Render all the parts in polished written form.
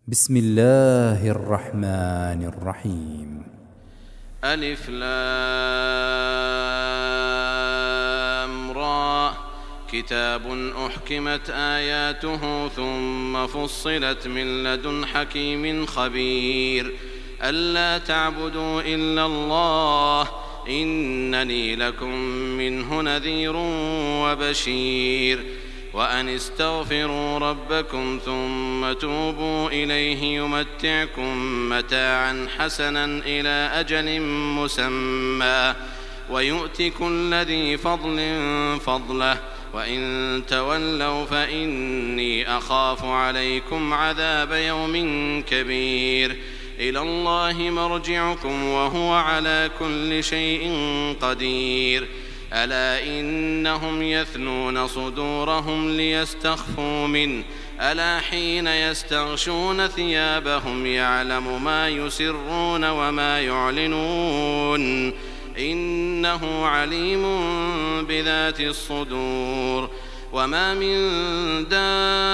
بسم الله الرحمن الرحيم. ألف لام را كتاب أحكمت آياته ثم فصلت من لدن حكيم خبير ألا تعبدوا إلا الله إنني لكم منه نذير وبشير وأن استغفروا ربكم ثم توبوا إليه يمتعكم متاعا حسنا إلى أجل مسمى ويؤت كل ذي فضل فضله وإن تولوا فإني أخاف عليكم عذاب يوم كبير إلى الله مرجعكم وهو على كل شيء قدير ألا إنهم يثنون صدورهم ليستخفوا منه ألا حين يستغشون ثيابهم يعلم ما يسرون وما يعلنون إنه عليم بذات الصدور وما من دابة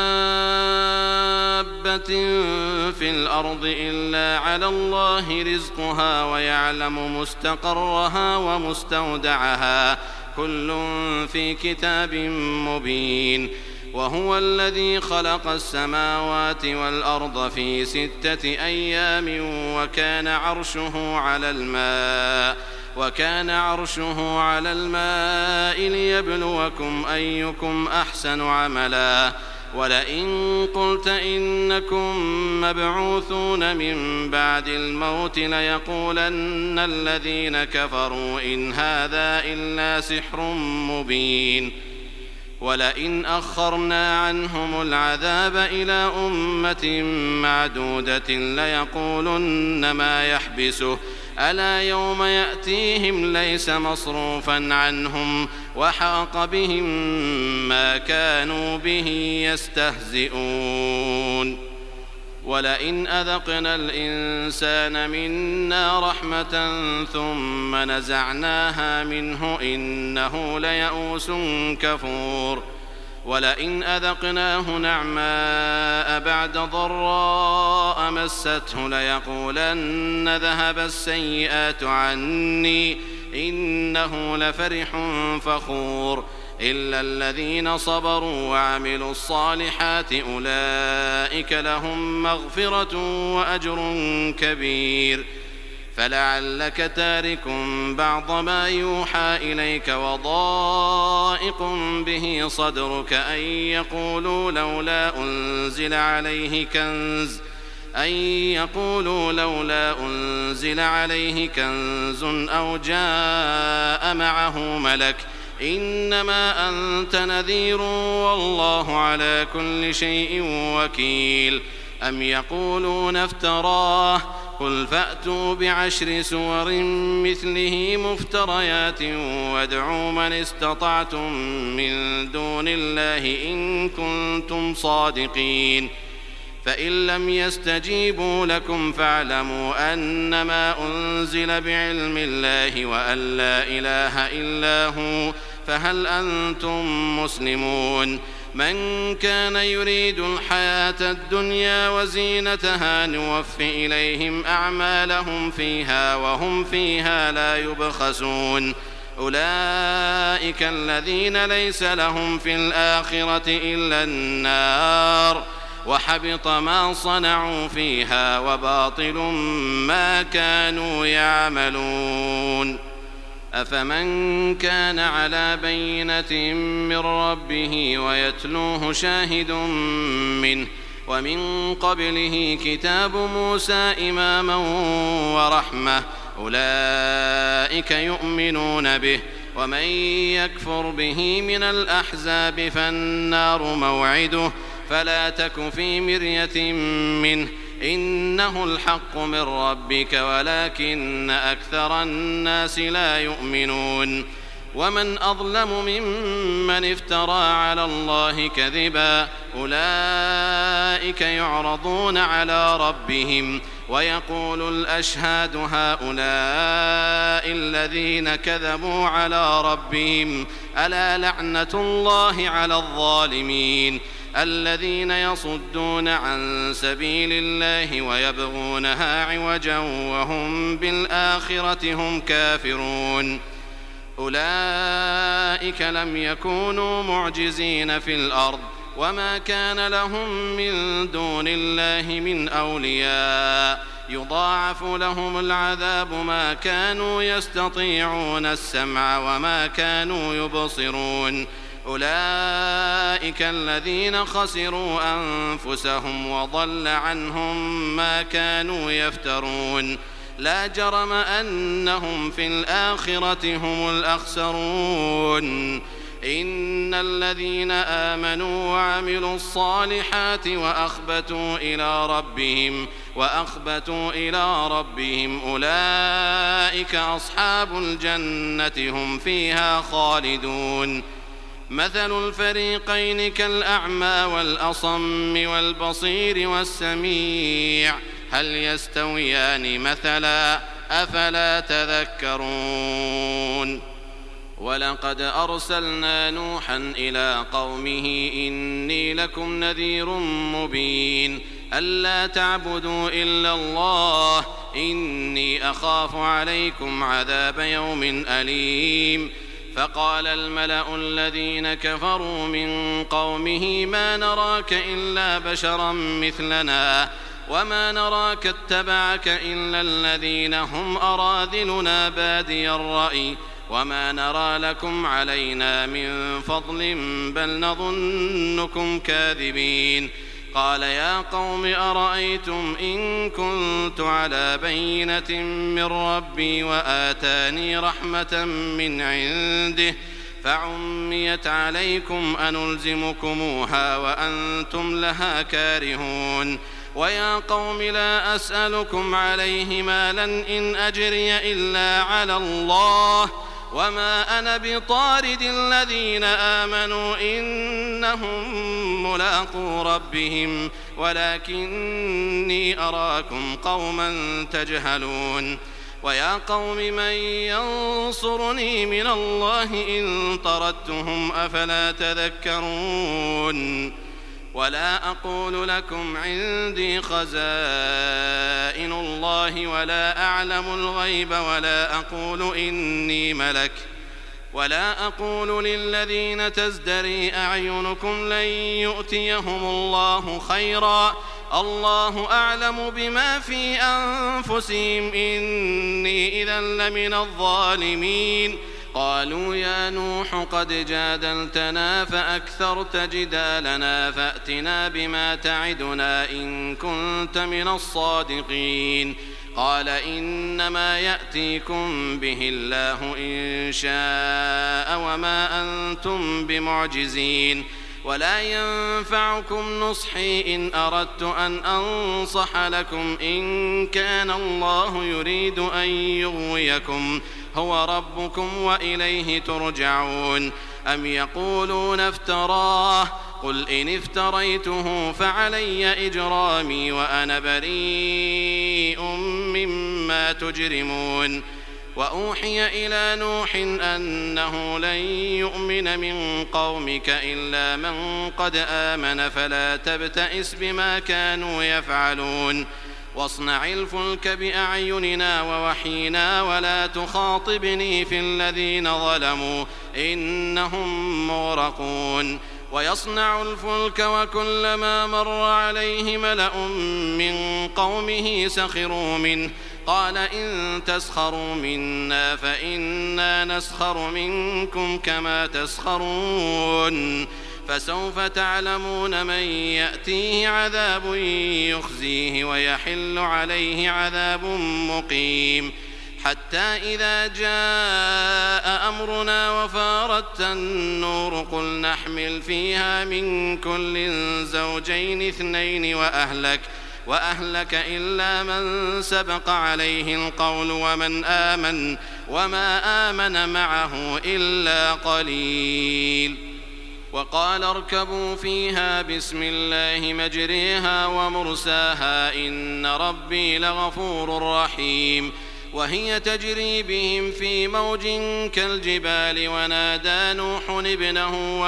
في الأرض إلا على الله رزقها ويعلم مستقرها ومستودعها كل في كتاب مبين وهو الذي خلق السماوات والأرض في 6 أيام وكان عرشه على الماء ليبلوكم أيكم أحسن عملا ولئن قلت إنكم مبعوثون من بعد الموت ليقولن الذين كفروا إن هذا إلا سحر مبين ولئن أخرنا عنهم العذاب إلى أمة معدودة ليقولن ما يحبسه ألا يوم يأتيهم ليس مصروفا عنهم وحاق بهم ما كانوا به يستهزئون ولئن أذقنا الإنسان منا رحمة ثم نزعناها منه إنه ليئوس كفور ولئن أذقناه نعماء بعد ضراء مسته ليقولن ذهب السيئات عني إنه لفرح فخور إلا الذين صبروا وعملوا الصالحات أولئك لهم مغفرة وأجر كبير فلعلك تارك بعض ما يوحى إليك وضائق به صدرك أن يقولوا لولا أنزل عليه كنز أو جاء معه ملك إنما أنت نذير والله على كل شيء وكيل أم يقولون افتراه قل فأتوا ب10 سور مثله مفتريات وادعوا من استطعتم من دون الله إن كنتم صادقين فإن لم يستجيبوا لكم فاعلموا أنما أنزل بعلم الله وأن لا إله إلا هو فهل أنتم مسلمون من كان يريد الحياة الدنيا وزينتها نوف إليهم أعمالهم فيها وهم فيها لا يبخسون أولئك الذين ليس لهم في الآخرة إلا النار وحبط ما صنعوا فيها وباطل ما كانوا يعملون أفمن كان على بينة من ربه ويتلوه شاهد منه ومن قبله كتاب موسى إماما ورحمة أولئك يؤمنون به ومن يكفر به من الأحزاب فالنار موعده فلا تك في مرية منه إنه الحق من ربك ولكن أكثر الناس لا يؤمنون ومن أظلم ممن افترى على الله كذبا أولئك يعرضون على ربهم ويقول الأشهاد هؤلاء الذين كذبوا على ربهم ألا لعنة الله على الظالمين الذين يصدون عن سبيل الله ويبغونها عوجا وهم بالآخرة هم كافرون أولئك لم يكونوا معجزين في الأرض وما كان لهم من دون الله من أولياء يضاعف لهم العذاب ما كانوا يستطيعون السمع وما كانوا يبصرون أولئك الذين خسروا أنفسهم وضل عنهم ما كانوا يفترون لا جرم أنهم في الآخرة هم الأخسرون إن الذين آمنوا وعملوا الصالحات وأخبتوا إلى ربهم أولئك أصحاب الجنة هم فيها خالدون مثل الفريقين كالأعمى والأصم والبصير والسميع هل يستويان مثلا أفلا تذكرون ولقد أرسلنا نوحا إلى قومه إني لكم نذير مبين ألا تعبدوا إلا الله إني أخاف عليكم عذاب يوم أليم فقال الملأ الذين كفروا من قومه ما نراك إلا بشرا مثلنا وما نراك اتبعك إلا الذين هم أراذلنا بادي الرأي وما نرى لكم علينا من فضل بل نظنكم كاذبين قال يا قوم أرأيتم إن كنت على بينة من ربي وآتاني رحمة من عنده فعميت عليكم أنلزمكموها وأنتم لها كارهون ويا قوم لا أسألكم عليه مالا إن أجري إلا على الله وما أنا بطارد الذين آمنوا إنهم ملاقو ربهم ولكني أراكم قوما تجهلون ويا قوم من ينصرني من الله إن طردتهم أفلا تذكرون ولا أقول لكم عندي خزائن الله ولا أعلم الغيب ولا أقول إني ملك ولا أقول للذين تزدري أعينكم لن يؤتيهم الله خيرا الله أعلم بما في أنفسهم إني إذا لمن الظالمين قالوا يا نوح قد جادلتنا فأكثرت جدالنا فأتنا بما تعدنا إن كنت من الصادقين قال إنما يأتيكم به الله إن شاء وما أنتم بمعجزين ولا ينفعكم نصحي إن أردت أن أنصح لكم إن كان الله يريد أن يغويكم هو ربكم وإليه ترجعون أم يقولون افتراه قل إن افتريته فعلي إجرامي وأنا بريء مما تجرمون وأوحي إلى نوح أنه لن يؤمن من قومك إلا من قد آمن فلا تبتئس بما كانوا يفعلون واصنع الفلك بأعيننا ووحينا ولا تخاطبني في الذين ظلموا إنهم مغرقون ويصنع الفلك وكلما مر عليه ملأ من قومه سخروا منه قال إن تسخروا منا فإنا نسخر منكم كما تسخرون فسوف تعلمون من يأتيه عذاب يخزيه ويحل عليه عذاب مقيم حتى إذا جاء أمرنا وفارت النور قل نحمل فيها من كل زوجين اثنين وأهلك إلا من سبق عليه القول ومن آمن وما آمن معه إلا قليل وقال اركبوا فيها بسم الله مجريها ومرساها إن ربي لغفور رحيم وهي تجري بهم في موج كالجبال ونادى نوح ابنه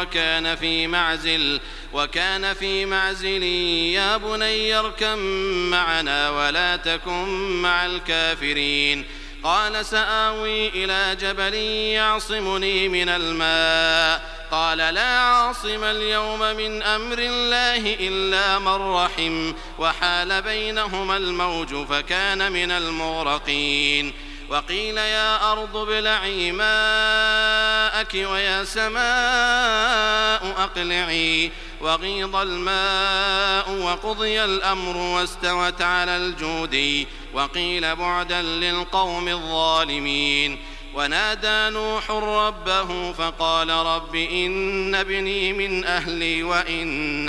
وكان في معزل يا بني اركب معنا ولا تكن مع الكافرين قال سآوي إلى جبل يعصمني من الماء قال لا عاصم اليوم من أمر الله إلا من رحم وحال بينهما الموج فكان من المغرقين وقيل يا أرض ابلعي ماءك ويا سماء أقلعي وغيض الماء وقضي الأمر واستوت على الجودي وقيل بعدا للقوم الظالمين ونادى نوح ربه فقال رب إن ابني من أهلي وإن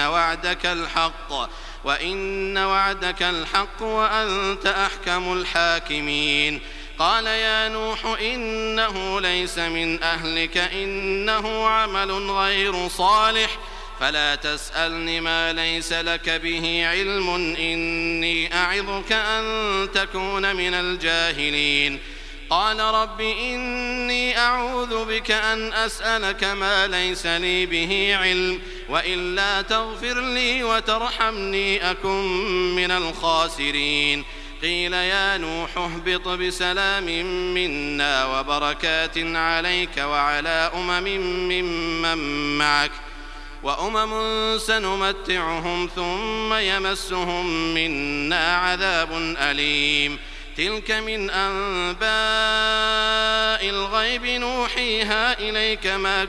وعدك الحق وأنت أحكم الحاكمين قال يا نوح إنه ليس من أهلك إنه عمل غير صالح فلا تسألني ما ليس لك به علم إني أعظك أن تكون من الجاهلين قال رب إني أعوذ بك أن أسألك ما ليس لي به علم وإلا تغفر لي وترحمني أكن من الخاسرين قيل يا نوح اهبط بسلام منا وبركات عليك وعلى ممن معك وأمم سنمتعهم ثم يمسهم منا عذاب أليم تلك من أنباء الغيب نوحيها إليك ما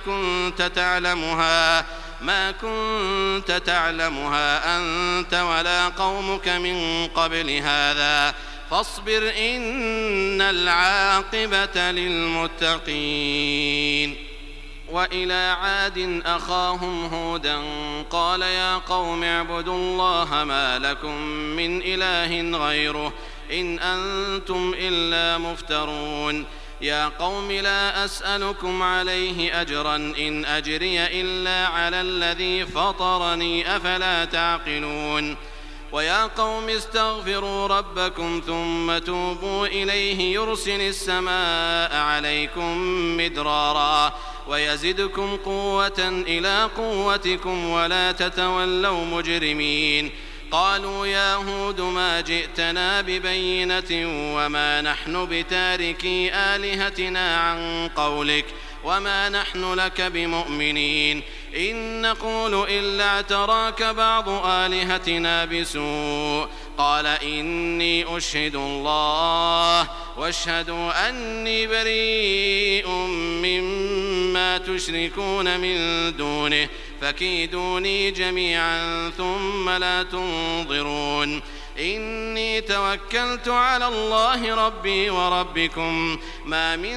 كنت تعلمها أنت ولا قومك من قبل هذا فاصبر إن العاقبة للمتقين وإلى عاد أخاهم هودا قال يا قوم اعبدوا الله ما لكم من إله غيره إن أنتم إلا مفترون يا قوم لا أسألكم عليه أجرا إن أجري إلا على الذي فطرني أفلا تعقلون ويا قوم استغفروا ربكم ثم توبوا إليه يرسل السماء عليكم مدرارا ويزدكم قوة إلى قوتكم ولا تتولوا مجرمين قالوا يا هود ما جئتنا ببينة وما نحن بتاركي آلهتنا عن قولك وما نحن لك بمؤمنين إن نقول إلا اعتراك بعض آلهتنا بسوء قال إني أشهد الله واشهدوا أني بريء مما تشركون من دونه فكيدوني جميعا ثم لا تنظرون إني توكلت على الله ربي وربكم ما من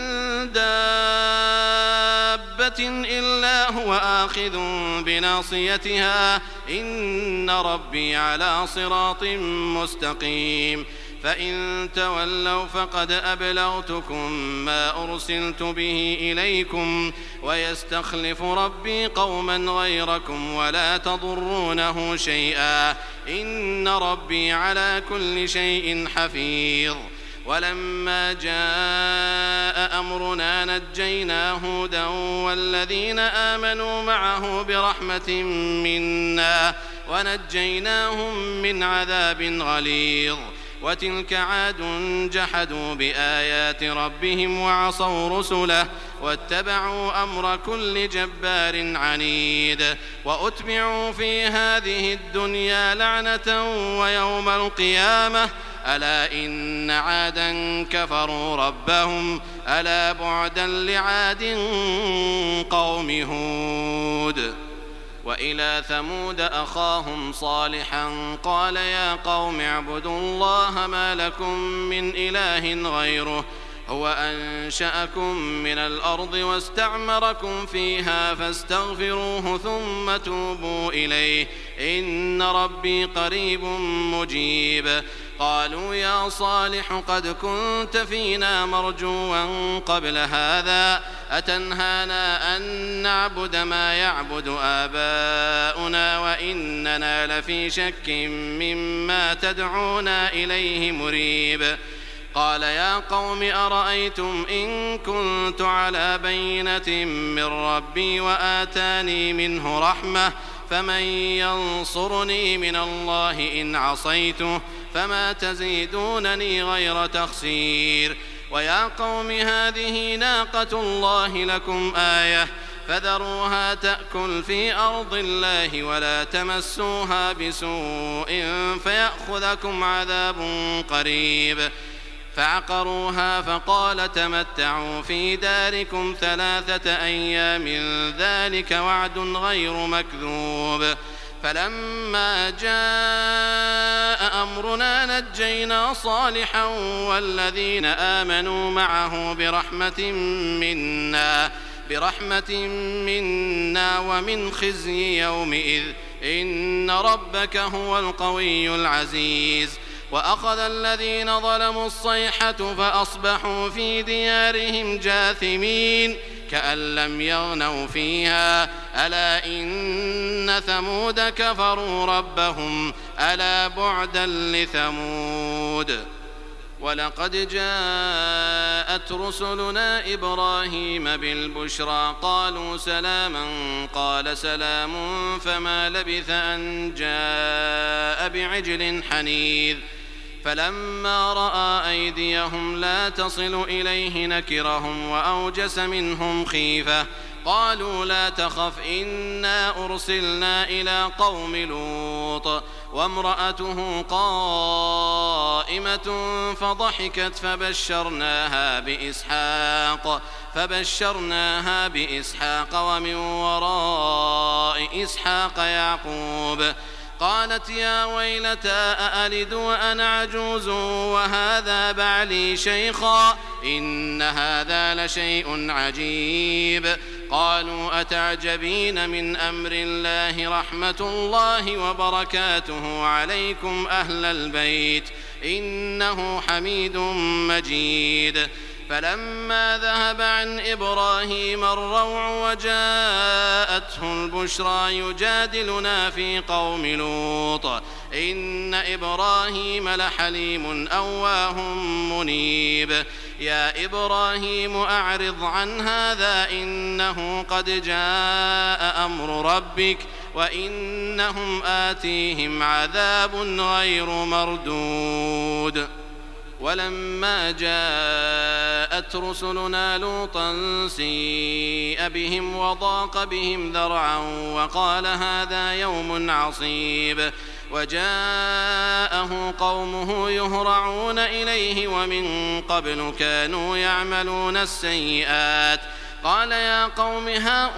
دابة إلا هو آخذ بناصيتها إن ربي على صراط مستقيم فإن تولوا فقد أبلغتكم ما أرسلت به إليكم ويستخلف ربي قوما غيركم ولا تضرونه شيئا إن ربي على كل شيء حفيظ ولما جاء أمرنا نجينا هودا والذين آمنوا معه برحمة منا ونجيناهم من عذاب غليظ وتلك عاد جحدوا بآيات ربهم وعصوا رسله واتبعوا أمر كل جبار عنيد وأتبعوا في هذه الدنيا لعنة ويوم القيامة ألا إن عادا كفروا ربهم ألا بعدا لعاد قوم هود وإلى ثمود أخاهم صالحا قال يا قوم اعبدوا الله ما لكم من إله غيره هو أنشأكم من الأرض واستعمركم فيها فاستغفروه ثم توبوا إليه إن ربي قريب مجيب قالوا يا صالح قد كنت فينا مرجوا قبل هذا أتنهانا أن نعبد ما يعبد آباؤنا وإننا لفي شك مما تدعونا إليه مريب قال يا قوم أرأيتم إن كنت على بينة من ربي وآتاني منه رحمة فمن ينصرني من الله إن عصيته فما تزيدونني غير تخسير ويا قوم هذه ناقة الله لكم آية فذروها تأكل في أرض الله ولا تمسوها بسوء فيأخذكم عذاب قريب فعقروها فقال تمتعوا في داركم 3 أيام ذلك وعد غير مكذوب فلما جاء أمرنا نجينا صالحا والذين آمنوا معه برحمة منا ومن خزي يومئذ إن ربك هو القوي العزيز وأخذ الذين ظلموا الصيحة فأصبحوا في ديارهم جاثمين كأن لم يغنوا فيها ألا إن ثمود كفروا ربهم ألا بعدا لثمود ولقد جاءت رسلنا إبراهيم بالبشرى قالوا سلاما قال سلام فما لبث أن جاء بعجل حنيذ فلما رأى أيديهم لا تصل إليه نكرهم وأوجس منهم خيفة قالوا لا تخف إنا أرسلنا إلى قوم لوط وامرأته قائمة فضحكت فبشرناها بإسحاق ومن وراء إسحاق يعقوب قالت يا ويلتى أألد وأنا عجوز وهذا بعلي شيخا إن هذا لشيء عجيب قالوا أتعجبين من أمر الله رحمة الله وبركاته عليكم أهل البيت إنه حميد مجيد فلما ذهب عن إبراهيم الروع وجاءته البشرى يجادلنا في قوم لوط إن إبراهيم لحليم أواه منيب يا إبراهيم أعرض عن هذا إنه قد جاء أمر ربك وإنهم آتيهم عذاب غير مردود ولما جاءت رسلنا لوطا سيء بهم وضاق بهم ذرعا وقال هذا يوم عصيب وجاءه قومه يهرعون إليه ومن قبل كانوا يعملون السيئات قال يا قوم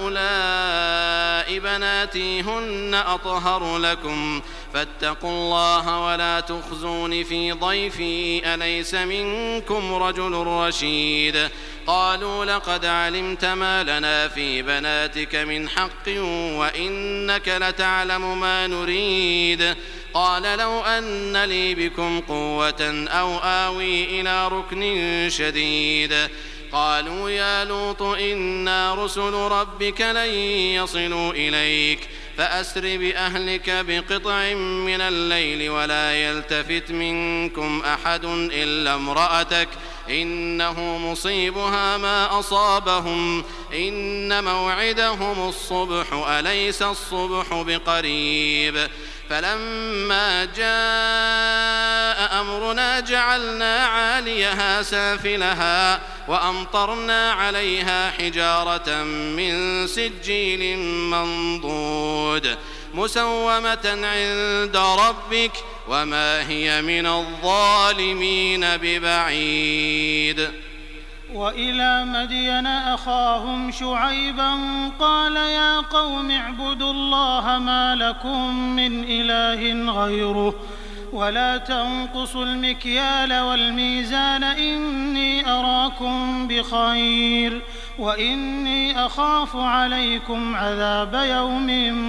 هؤلاء بناتي هن أطهر لكم فاتقوا الله ولا تخزون في ضيفي أليس منكم رجل رشيد قالوا لقد علمت ما لنا في بناتك من حق وإنك لتعلم ما نريد قال لو أن لي بكم قوة أو آوي إلى ركن شديد قالوا يا لوط إنا رسل ربك لن يصلوا إليك فأسر بأهلك بقطع من الليل ولا يلتفت منكم أحد إلا امرأتك إنه مصيبها ما أصابهم إن موعدهم الصبح أليس الصبح بقريب فلما جاء أمرنا جعلنا عاليها سافلها وأمطرنا عليها حجارة من سجيل منضود مسومة عند ربك وما هي من الظالمين ببعيد وإلى مدين أخاهم شعيبا قال يا قوم اعبدوا الله ما لكم من إله غيره ولا تنقصوا المكيال والميزان إني أراكم بخير وإني أخاف عليكم عذاب يوم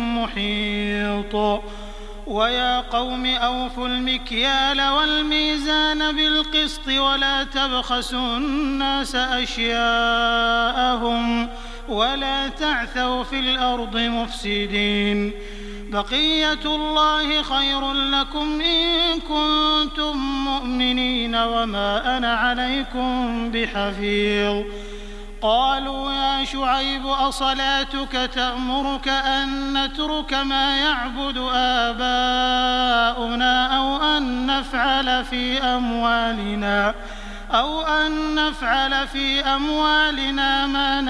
محيط ويا قوم أوفوا المكيال والميزان بالقسط ولا تبخسوا الناس أشياءهم ولا تعثوا في الأرض مفسدين بقية الله خير لكم إن كنتم مؤمنين وما أنا عليكم بحفيظ. قالوا يا شعيب أصلاتك تأمرك أن نترك ما يعبد آباؤنا أو أن نفعل في أموالنا ما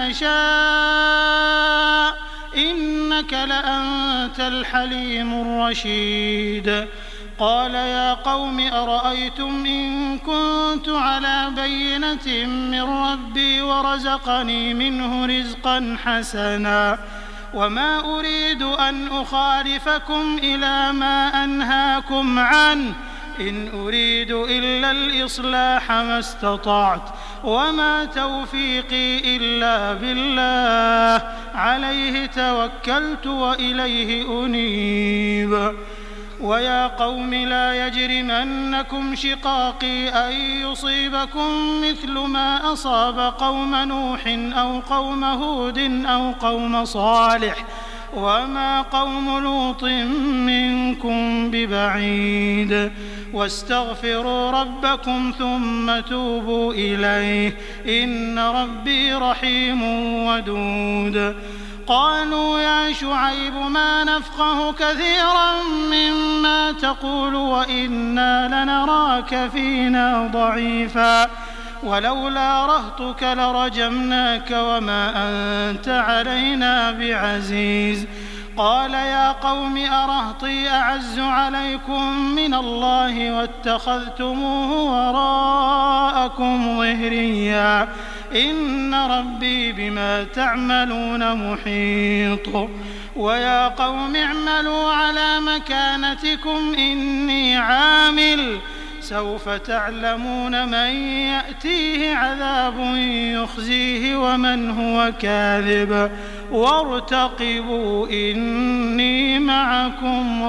نشاء إنك لأنت الحليم الرشيد. قال يا قوم أرأيتم إن كنت على بينة من ربي ورزقني منه رزقا حسنا وما أريد أن أخالفكم إلى ما أنهاكم عنه إن أريد إلا الإصلاح ما استطعت وما توفيقي إلا بالله عليه توكلت وإليه أنيب. ويا قوم لا يجرمنكم شقاقي أن يصيبكم مثل ما أصاب قوم نوح أو قوم هود أو قوم صالح وما قوم لوط منكم ببعيد. واستغفروا ربكم ثم توبوا إليه إن ربي رحيم ودود. قالوا يا شعيب ما نفقه كثيرا مما تقول وإنا لنراك فينا ضعيفا ولولا رهطك لرجمناك وما أنت علينا بعزيز. قال يا قوم أرهطي أعز عليكم من الله واتخذتموه وراءكم ظهريا إن ربي بما تعملون محيط. ويا قوم اعملوا على مكانتكم إني عامل سوف تعلمون من يأتيه عذاب يخزيه ومن هو كاذب وارتقبوا إني معكم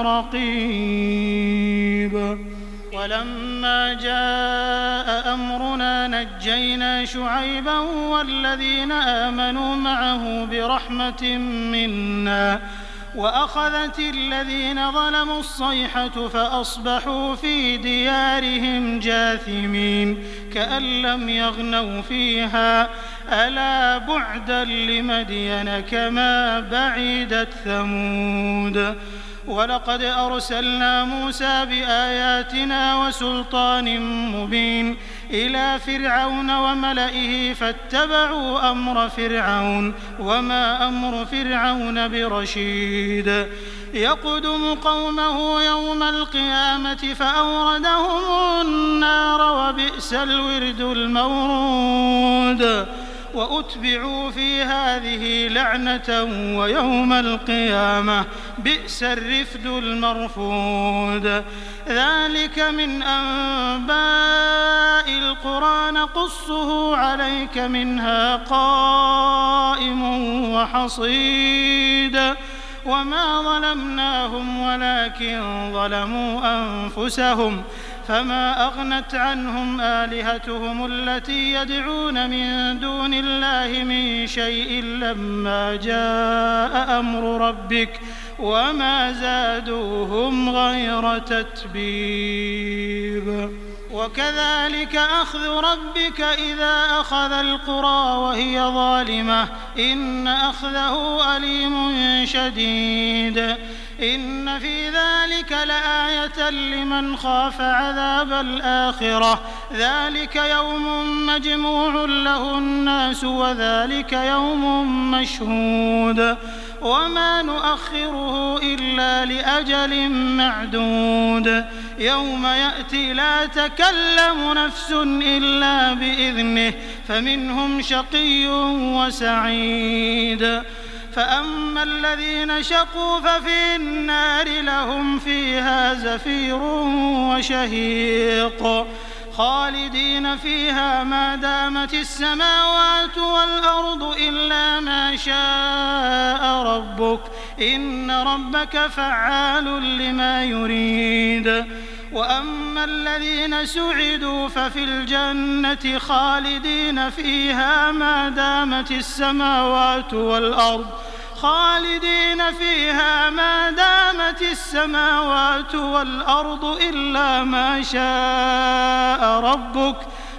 رقيب. ولما جاء أمرنا نجينا شعيبا والذين آمنوا معه برحمة منا وأخذت الذين ظلموا الصيحة فأصبحوا في ديارهم جاثمين كأن لم يغنوا فيها ألا بعدا لمدين كما بعدت ثمود. ولقد أرسلنا موسى بآياتنا وسلطان مبين إلى فرعون وملئه فاتبعوا أمر فرعون وما أمر فرعون برشيد. يقدم قومه يوم القيامة فأوردهم النار وبئس الورد المورود. وأتبعوا في هذه لعنة ويوم القيامة بئس الرفد المرفود. ذلك من أنباء القرى نقصه عليك منها قائم وحصيد. وما ظلمناهم ولكن ظلموا أنفسهم فما أغنت عنهم آلهتهم التي يدعون من دون الله من شيء لما جاء أمر ربك وما زادوهم غير تتبيب. وكذلك أخذ ربك إذا أخذ القرى وهي ظالمة إن أخذه أليم شديد. إن في ذلك لآية لمن خاف عذاب الآخرة ذلك يوم مجموع له الناس وذلك يوم مشهود. وما نؤخره إلا لأجل معدود يوم يأتي لا تكلم نفس إلا بإذنه فمنهم شقي وسعيد. فأما الذين شقوا ففي النار لهم فيها زفير وشهيق خالدين فيها ما دامت السماوات والأرض إلا ما شاء ربك إن ربك فعال لما يريد. وأما الذين سعدوا ففي الجنة خالدين فيها ما دامت السماوات والأرض خالدين فيها ما دامت السماوات والأرض إلا ما شاء ربك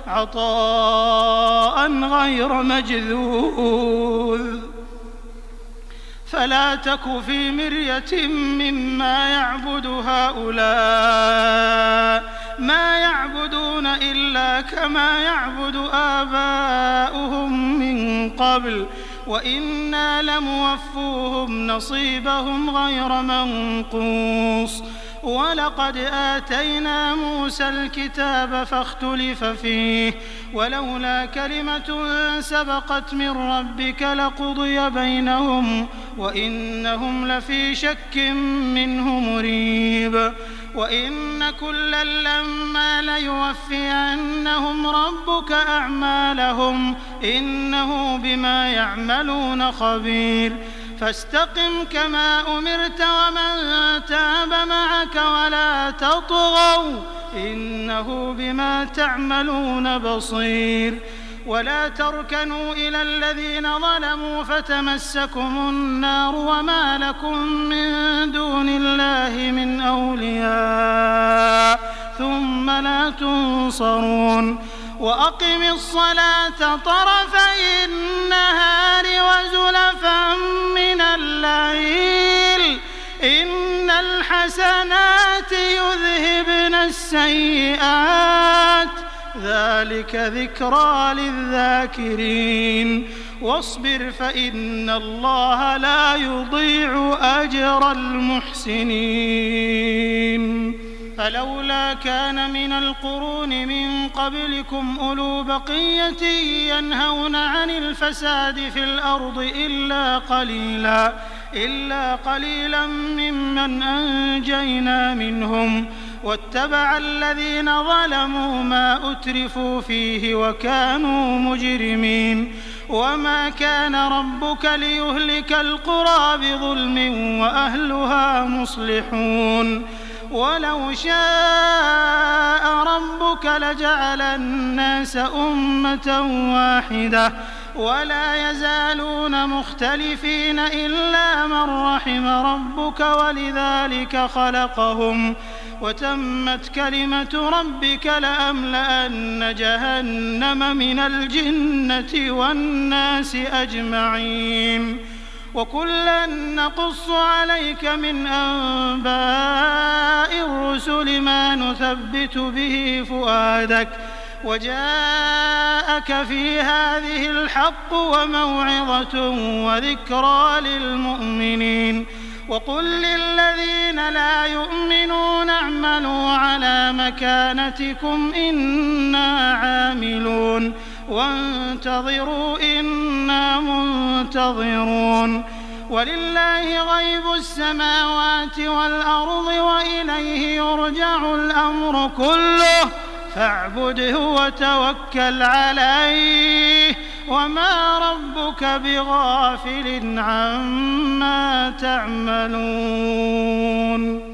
عطاء غير مجذوذ فلا تك في مرية مما يعبد هؤلاء ما يعبدون إلا كما يعبد آباؤهم من قبل وإنا لموفوهم نصيبهم غير منقوص ولقد آتينا موسى الكتاب فاختلف فيه ولولا كلمة سبقت من ربك لقضي بينهم وإنهم لفي شك منه مريب وإن كلا لما ليوفينهم ربك أعمالهم إنه بما يعملون خبير فاستقم كما أمرت ومن تاب معك ولا تطغوا إنه بما تعملون بصير ولا تركنوا إلى الذين ظلموا فتمسكم النار وما لكم من دون الله من أولياء ثم لا تنصرون وأقم الصلاة طرفي النهار وزلفا من الليل إن الحسنات يذهبن السيئات ذلك ذكرى للذاكرين واصبر فإن الله لا يضيع أجر المحسنين فلولا كان من القرون من قبلكم أولو بقية ينهون عن الفساد في الأرض إلا قليلا ممن أنجينا منهم واتبع الذين ظلموا ما أترفوا فيه وكانوا مجرمين وما كان ربك ليهلك القرى بظلم وأهلها مصلحون ولو شاء ربك لجعل الناس أمة واحدة ولا يزالون مختلفين إلا من رحم ربك ولذلك خلقهم وتمت كلمة ربك لأملأن جهنم من الجنة والناس أجمعين وكلا نقص عليك من أنباء الرسل ما نثبت به فؤادك وجاءك في هذه الحق وموعظة وذكرى للمؤمنين وقل للذين لا يؤمنون اعملوا على مكانتكم إنا عاملون وانتظروا إنا منتظرون ولله غيب السماوات والأرض وإليه يرجع الأمر كله فاعبده وتوكل عليه وما ربك بغافل عما تعملون